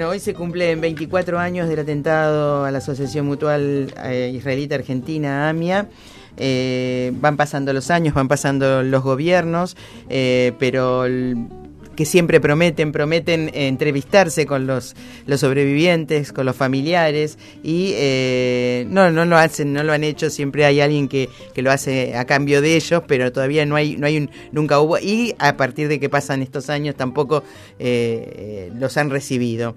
Bueno, hoy se cumplen 24 años del atentado a la Asociación Mutual Israelita Argentina, AMIA. Van pasando los años, van pasando los gobiernos, pero que siempre prometen entrevistarse con los sobrevivientes, con los familiares, y no lo hacen, no lo han hecho. Siempre hay alguien que lo hace a cambio de ellos, pero todavía nunca hubo, y a partir de que pasan estos años tampoco los han recibido.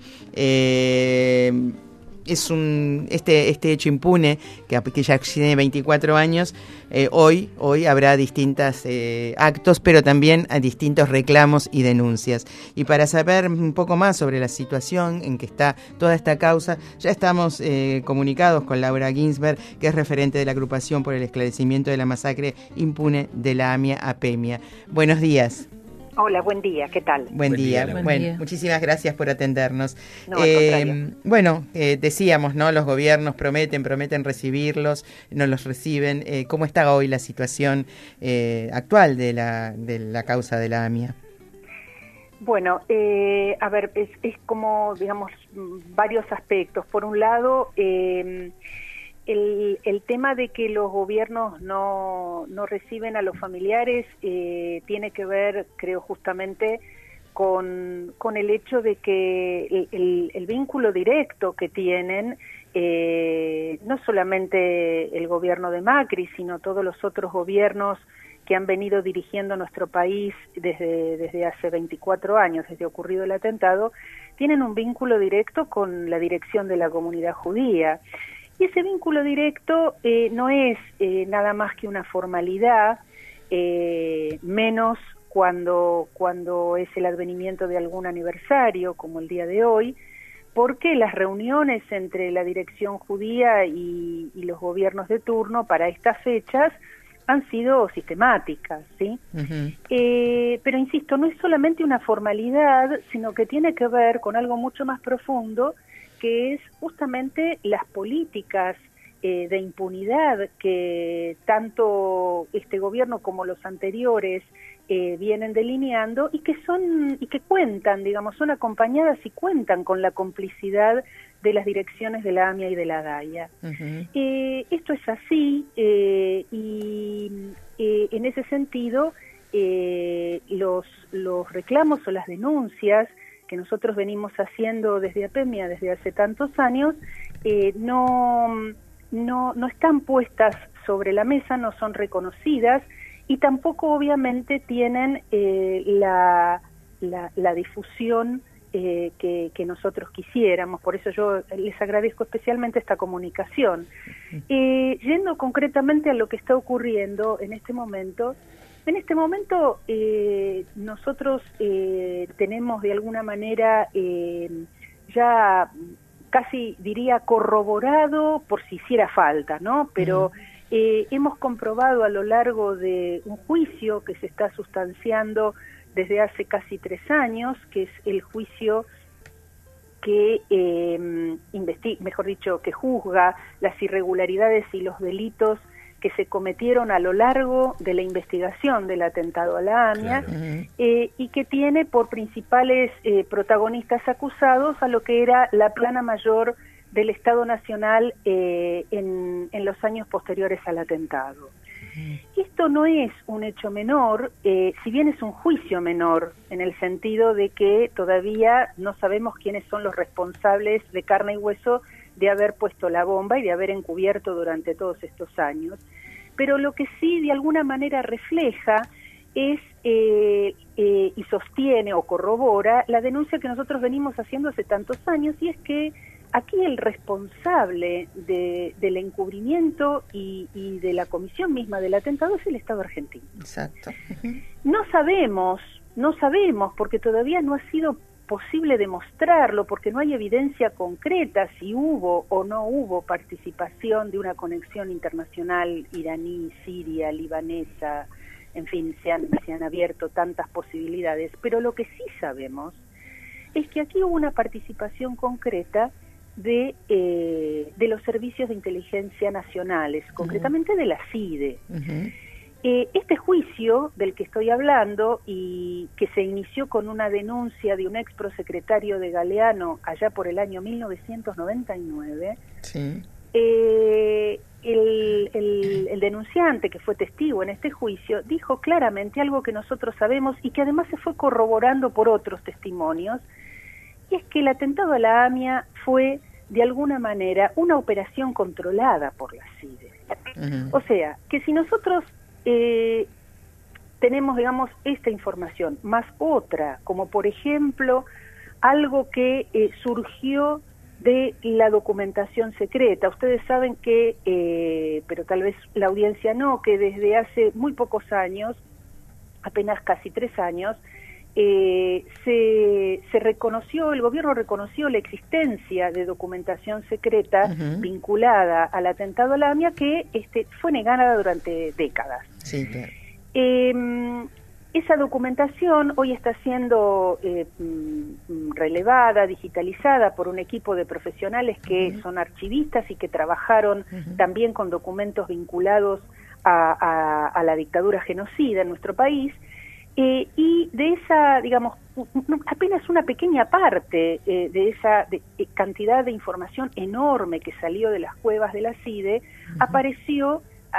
Es este hecho impune que ya tiene 24 años. Hoy habrá distintos actos, pero también distintos reclamos y denuncias. Y para saber un poco más sobre la situación en que está toda esta causa, ya estamos comunicados con Laura Ginsberg, que es referente de la agrupación por el esclarecimiento de la masacre impune de la AMIA-APEMIA. Buenos días. Hola, buen día, ¿qué tal? Buen día. Muchísimas gracias por atendernos. No, al contrario. Bueno, decíamos, ¿no? Los gobiernos prometen recibirlos, no los reciben. ¿Cómo está hoy la situación actual de la causa de la AMIA? Bueno, a ver, es como, digamos, varios aspectos. Por un lado, el tema de que los gobiernos no reciben a los familiares tiene que ver, creo, justamente con el hecho de que el vínculo directo que tienen no solamente el gobierno de Macri, sino todos los otros gobiernos que han venido dirigiendo nuestro país desde hace 24 años, desde ocurrido el atentado, tienen un vínculo directo con la dirección de la comunidad judía. Y ese vínculo directo no es nada más que una formalidad, menos cuando es el advenimiento de algún aniversario, como el día de hoy, porque las reuniones entre la dirección judía y los gobiernos de turno para estas fechas han sido sistemáticas, ¿sí? Uh-huh. Pero insisto, no es solamente una formalidad, sino que tiene que ver con algo mucho más profundo, que es justamente las políticas de impunidad que tanto este gobierno como los anteriores vienen delineando y que cuentan, digamos, son acompañadas y cuentan con la complicidad de las direcciones de la AMIA y de la DAIA. Uh-huh. Esto es así y en ese sentido los reclamos o las denuncias que nosotros venimos haciendo desde APEMIA desde hace tantos años, no están puestas sobre la mesa, no son reconocidas y tampoco obviamente tienen la difusión que nosotros quisiéramos. Por eso yo les agradezco especialmente esta comunicación. Yendo concretamente a lo que está ocurriendo en este momento, nosotros tenemos de alguna manera ya casi diría corroborado por si hiciera falta, ¿no? Pero hemos comprobado a lo largo de un juicio que se está sustanciando desde hace casi 3 años, que es el juicio que que juzga las irregularidades y los delitos que se cometieron a lo largo de la investigación del atentado a la AMIA, claro. Y que tiene por principales protagonistas acusados a lo que era la plana mayor del Estado Nacional en los años posteriores al atentado. Esto no es un hecho menor, si bien es un juicio menor, en el sentido de que todavía no sabemos quiénes son los responsables de carne y hueso de haber puesto la bomba y de haber encubierto durante todos estos años. Pero lo que sí de alguna manera refleja es y sostiene o corrobora la denuncia que nosotros venimos haciendo hace tantos años, y es que aquí el responsable del encubrimiento y de la comisión misma del atentado es el Estado argentino. Exacto. No sabemos, porque todavía no ha sido posible demostrarlo, porque no hay evidencia concreta si hubo o no hubo participación de una conexión internacional iraní, siria, libanesa, en fin, se han abierto tantas posibilidades, pero lo que sí sabemos es que aquí hubo una participación concreta de los servicios de inteligencia nacionales, concretamente de la CIDE. Uh-huh. Este juicio del que estoy hablando y que se inició con una denuncia de un ex prosecretario de Galeano allá por el año 1999, Sí. El denunciante, que fue testigo en este juicio, dijo claramente algo que nosotros sabemos y que además se fue corroborando por otros testimonios, y es que el atentado a la AMIA fue, de alguna manera, una operación controlada por la CIDE. O sea, que si nosotros tenemos, digamos, esta información, más otra, como por ejemplo, algo que surgió de la documentación secreta. Ustedes saben que, pero tal vez la audiencia no, que desde hace muy pocos años, apenas casi 3 años, se reconoció, el gobierno reconoció la existencia de documentación secreta vinculada al atentado a la AMIA que fue negada durante décadas. Sí, claro. Esa documentación hoy está siendo relevada, digitalizada por un equipo de profesionales que son archivistas y que trabajaron también con documentos vinculados a la dictadura genocida en nuestro país, y de esa, digamos, apenas una pequeña parte de esa cantidad de información enorme que salió de las cuevas de la CIDE, apareció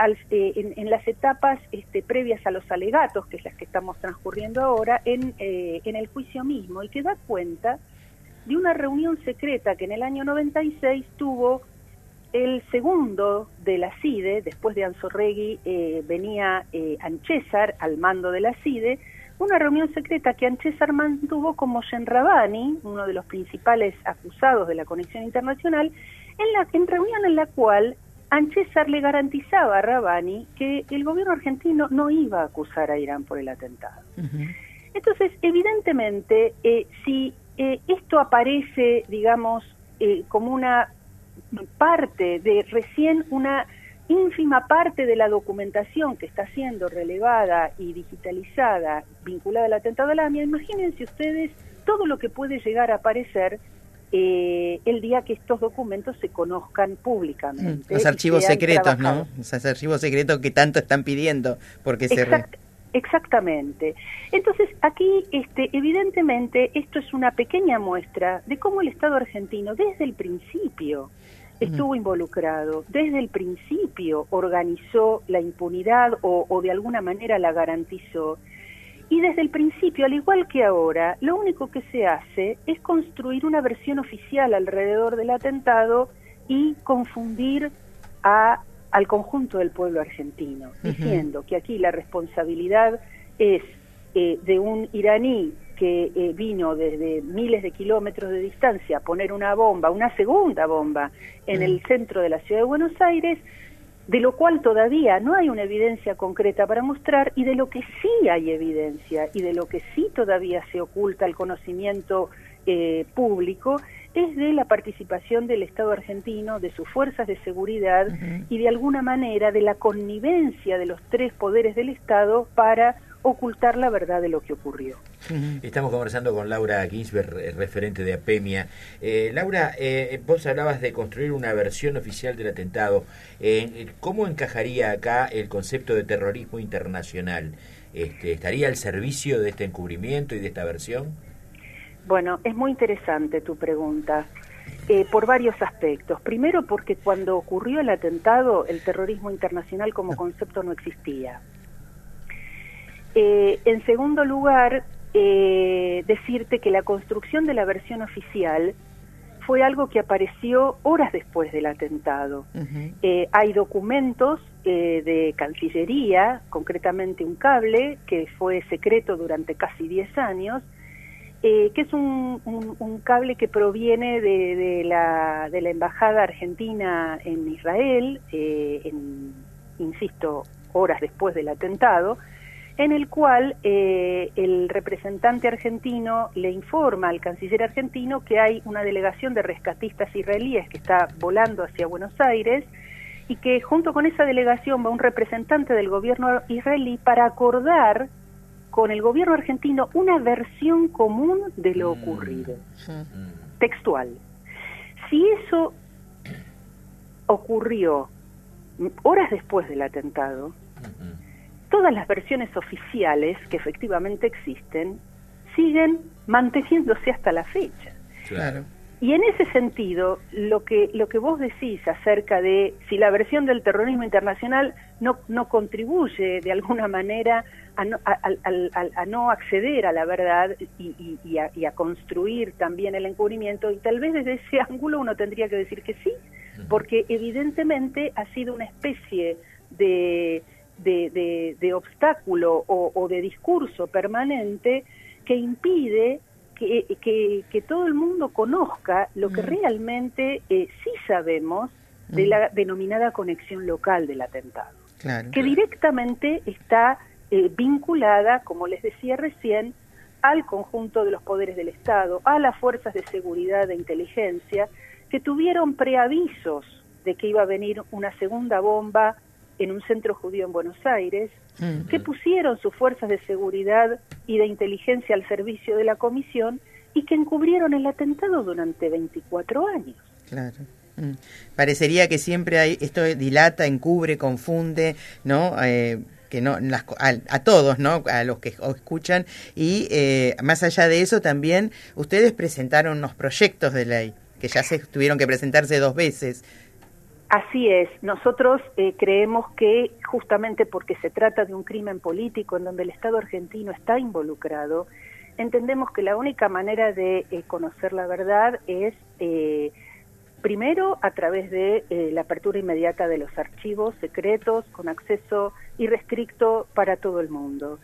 en las etapas previas a los alegatos, que es las que estamos transcurriendo ahora, en el juicio mismo, y que da cuenta de una reunión secreta que en el año 96 tuvo el segundo de la CIDE. Después de Anzorregui venía Anchezar al mando de la CIDE, una reunión secreta que Anchezar mantuvo con Moshen Rabani, uno de los principales acusados de la conexión internacional, en reunión en la cual Anchezar le garantizaba a Rabani que el gobierno argentino no iba a acusar a Irán por el atentado. Entonces, evidentemente, si esto aparece, digamos, como una parte de recién una ínfima parte de la documentación que está siendo relevada y digitalizada vinculada al atentado a la AMIA, imagínense ustedes todo lo que puede llegar a aparecer el día que estos documentos se conozcan públicamente. Los archivos secretos, ¿no? Esos archivos secretos que tanto están pidiendo, porque Exactamente. Entonces, aquí, evidentemente, esto es una pequeña muestra de cómo el Estado argentino, desde el principio, estuvo involucrado, desde el principio organizó la impunidad o de alguna manera la garantizó. Y desde el principio, al igual que ahora, lo único que se hace es construir una versión oficial alrededor del atentado y confundir al conjunto del pueblo argentino, diciendo que aquí la responsabilidad es de un iraní que vino desde miles de kilómetros de distancia a poner una bomba, una segunda bomba, en el centro de la ciudad de Buenos Aires, de lo cual todavía no hay una evidencia concreta para mostrar, y de lo que sí hay evidencia y de lo que sí todavía se oculta el conocimiento público es de la participación del Estado argentino, de sus fuerzas de seguridad y de alguna manera de la connivencia de los 3 poderes del Estado para ocultar la verdad de lo que ocurrió. Estamos conversando con Laura Ginsberg, referente de APEMIA. Laura, vos hablabas de construir una versión oficial del atentado. ¿Cómo encajaría acá el concepto de terrorismo internacional? ¿Estaría al servicio de este encubrimiento y de esta versión? Bueno, es muy interesante tu pregunta, por varios aspectos. Primero, porque cuando ocurrió el atentado, el terrorismo internacional como concepto no existía. En segundo lugar, decirte que la construcción de la versión oficial fue algo que apareció horas después del atentado. Hay documentos de Cancillería, concretamente un cable que fue secreto durante casi 10 años, que es un cable que proviene de la Embajada Argentina en Israel, insisto, horas después del atentado, en el cual el representante argentino le informa al canciller argentino que hay una delegación de rescatistas israelíes que está volando hacia Buenos Aires y que junto con esa delegación va un representante del gobierno israelí para acordar con el gobierno argentino una versión común de lo ocurrido, textual. Si eso ocurrió horas después del atentado, todas las versiones oficiales que efectivamente existen siguen manteniéndose hasta la fecha. Claro. Y en ese sentido, lo que vos decís acerca de si la versión del terrorismo internacional no contribuye de alguna manera a no acceder a la verdad y a construir también el encubrimiento, y tal vez desde ese ángulo uno tendría que decir que sí, porque evidentemente ha sido una especie de obstáculo o de discurso permanente que impide que todo el mundo conozca lo que realmente sí sabemos de la denominada conexión local del atentado, que directamente está vinculada, como les decía recién, al conjunto de los poderes del Estado, a las fuerzas de seguridad e inteligencia, que tuvieron preavisos de que iba a venir una segunda bomba en un centro judío en Buenos Aires, que pusieron sus fuerzas de seguridad y de inteligencia al servicio de la comisión y que encubrieron el atentado durante 24 años. Claro. Parecería que siempre hay esto dilata, encubre, confunde, ¿no? Que no a todos, ¿no? A los que escuchan, y más allá de eso también ustedes presentaron unos proyectos de ley que ya se tuvieron que presentarse 2 veces. Así es, nosotros creemos que justamente porque se trata de un crimen político en donde el Estado argentino está involucrado, entendemos que la única manera de conocer la verdad es primero a través de la apertura inmediata de los archivos secretos con acceso irrestricto para todo el mundo.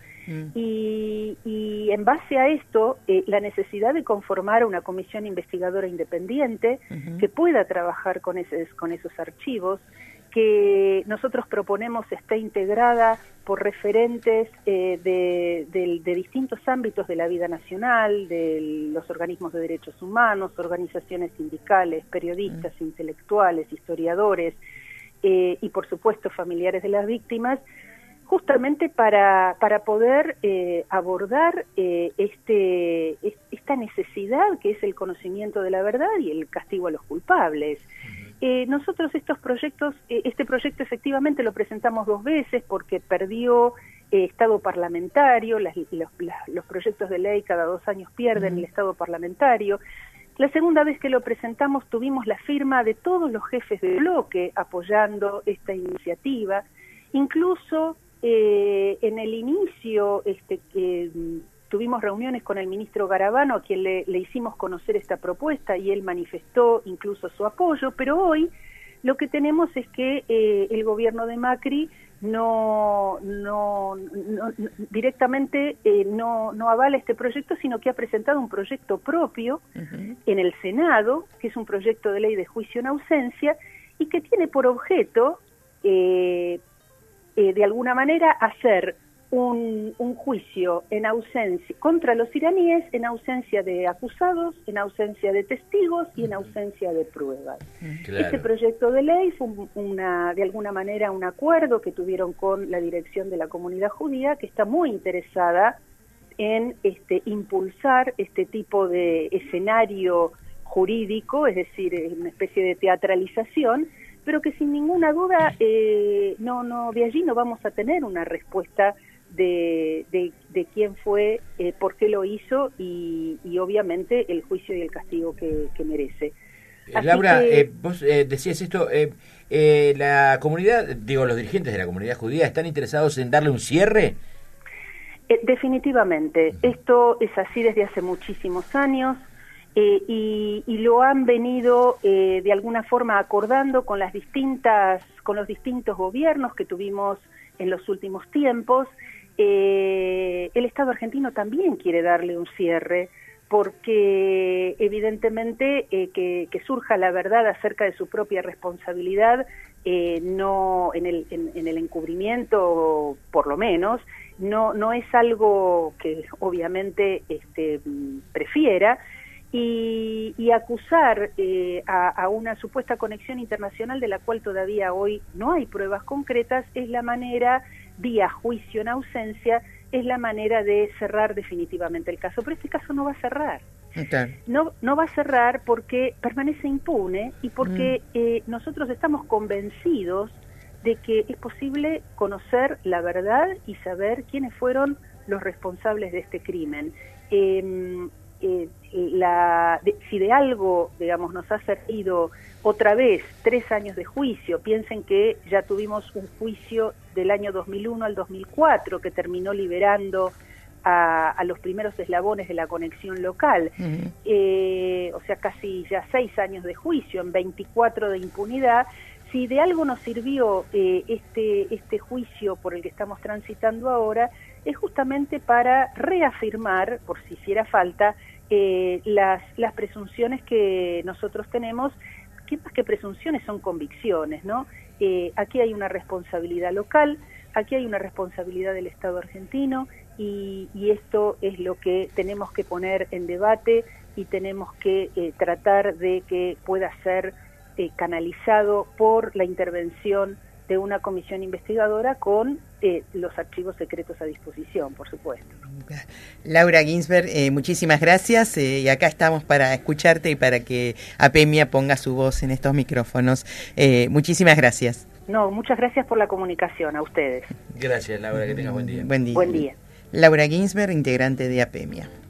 Y en base a esto, la necesidad de conformar una comisión investigadora independiente que pueda trabajar con esos archivos, que nosotros proponemos esté integrada por referentes de distintos ámbitos de la vida nacional, de los organismos de derechos humanos, organizaciones sindicales, periodistas, intelectuales, historiadores y por supuesto familiares de las víctimas, justamente para poder abordar esta necesidad que es el conocimiento de la verdad y el castigo a los culpables. Nosotros este proyecto efectivamente lo presentamos 2 veces porque perdió estado parlamentario, los proyectos de ley cada 2 años pierden el estado parlamentario. La segunda vez que lo presentamos tuvimos la firma de todos los jefes de bloque apoyando esta iniciativa, incluso en el inicio tuvimos reuniones con el ministro Garabano, a quien le hicimos conocer esta propuesta y él manifestó incluso su apoyo, pero hoy lo que tenemos es que el gobierno de Macri directamente no avala este proyecto, sino que ha presentado un proyecto propio en el Senado, que es un proyecto de ley de juicio en ausencia y que tiene por objeto de alguna manera hacer un juicio en ausencia contra los iraníes, en ausencia de acusados, en ausencia de testigos y en ausencia de pruebas. Claro. Este proyecto de ley fue de alguna manera un acuerdo que tuvieron con la dirección de la comunidad judía, que está muy interesada en impulsar este tipo de escenario jurídico, es decir, una especie de teatralización, pero que sin ninguna duda de allí no vamos a tener una respuesta de quién fue, por qué lo hizo y obviamente el juicio y el castigo que merece. Laura, vos decías esto, la comunidad, los dirigentes de la comunidad judía están interesados en darle un cierre. Definitivamente, esto es así desde hace muchísimos años. Y lo han venido de alguna forma acordando con los distintos gobiernos que tuvimos en los últimos tiempos. El Estado argentino también quiere darle un cierre porque evidentemente que surja la verdad acerca de su propia responsabilidad, no en el encubrimiento por lo menos, no es algo que obviamente prefiera. Y acusar a una supuesta conexión internacional de la cual todavía hoy no hay pruebas concretas es la manera, vía juicio en ausencia, es la manera de cerrar definitivamente el caso. Pero este caso no va a cerrar. Okay. No va a cerrar porque permanece impune y porque nosotros estamos convencidos de que es posible conocer la verdad y saber quiénes fueron los responsables de este crimen. Si de algo, digamos, nos ha servido otra vez 3 años de juicio, piensen que ya tuvimos un juicio del año 2001 al 2004 que terminó liberando a los primeros eslabones de la conexión local, o sea, casi ya 6 años de juicio en 24 de impunidad. Si de algo nos sirvió este juicio por el que estamos transitando ahora, es justamente para reafirmar, por si hiciera falta, las presunciones que nosotros tenemos, que más que presunciones son convicciones, ¿no? Aquí hay una responsabilidad local, aquí hay una responsabilidad del Estado argentino, y esto es lo que tenemos que poner en debate y tenemos que tratar de que pueda ser canalizado por la intervención de una comisión investigadora con los archivos secretos a disposición, por supuesto. Laura Ginsberg, muchísimas gracias, y acá estamos para escucharte y para que APEMIA ponga su voz en estos micrófonos. Muchísimas gracias. No, muchas gracias por la comunicación, a ustedes. Gracias, Laura, que tengas buen día. Buen día. Buen día. Laura Ginsberg, integrante de APEMIA.